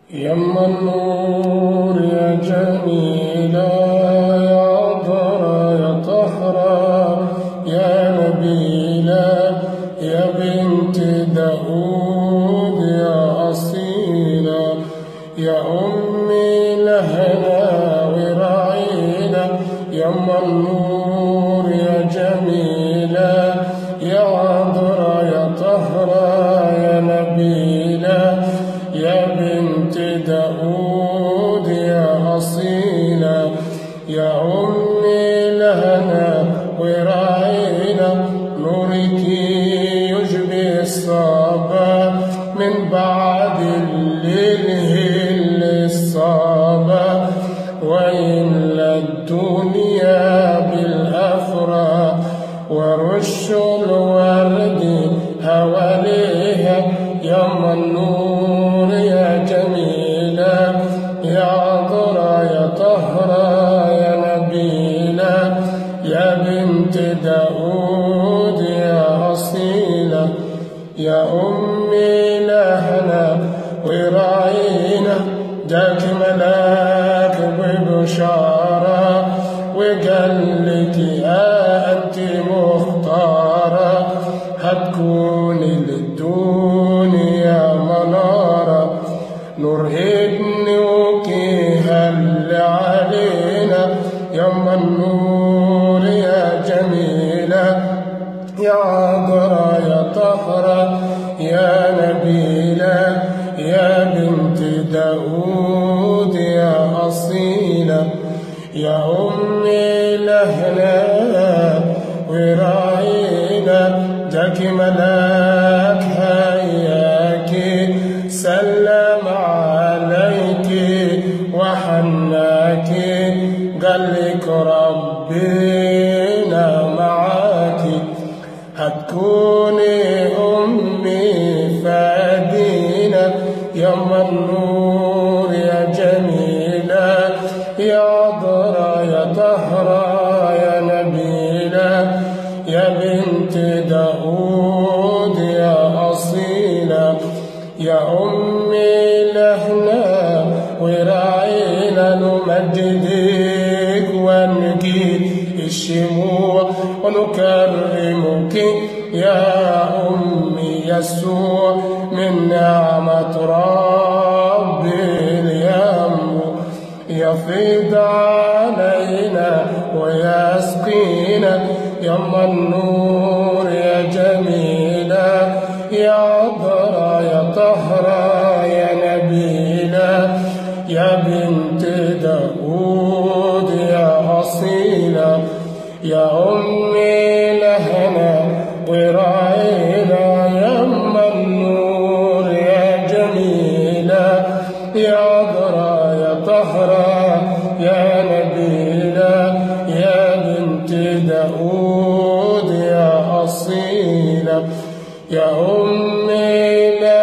يما النور يا جميلة يا عذرا يا طهرا يا نبيلة يا بنت داود يا أصيلة يا أمي لهنا ورعينا يما النور يا جميلة يا عذرا يا طهرا يا نبيلة يا بنت داود يا أصيلة يا أمي لهنا ورعينا نورك يشبه الصبا من بعد الليل هل الصبا ويملى الدنيا بالأفراح ورش الورد حواليها يما النور يا جميلة يا عذرا يا طهرا يا نبيلة يا بنت داود يا أصيلة يا أمي لهنا ورعينا جاك ملاك ببشارة وقال لك أنت مختارة هتكوني للدنيا منارة نور ابنك هل علينا يما النور يا جميلة يا عذرا يا طهرا يا نبيلة يا بنت داود يا أصيلة يا أمي لهنا ورعينا جاك ملاك هياكي سلم عليك وحناكي قال لك ربنا معاكي هتكوني أمي فادينا يما النور يا جميلة يا عذرا يا طهرا يا نبيلة يا بنت داود يا أصيلة يا أمي لهنا ورعينا نمجدك ونجيب الشموع ونكرمك يا أمي يسوع من نعمة ربي اليم يفيض علينا ويسقينا يما النور يا جميلة يا عذرا يا طهرا يا نبيلة يا بنت داود يا أصيلة يا أمي لهنا ورعينا يما النور يا جميلة يا عذرا يا طهرا يا نبيلة يا بنت داود يا أصيلة يا أمي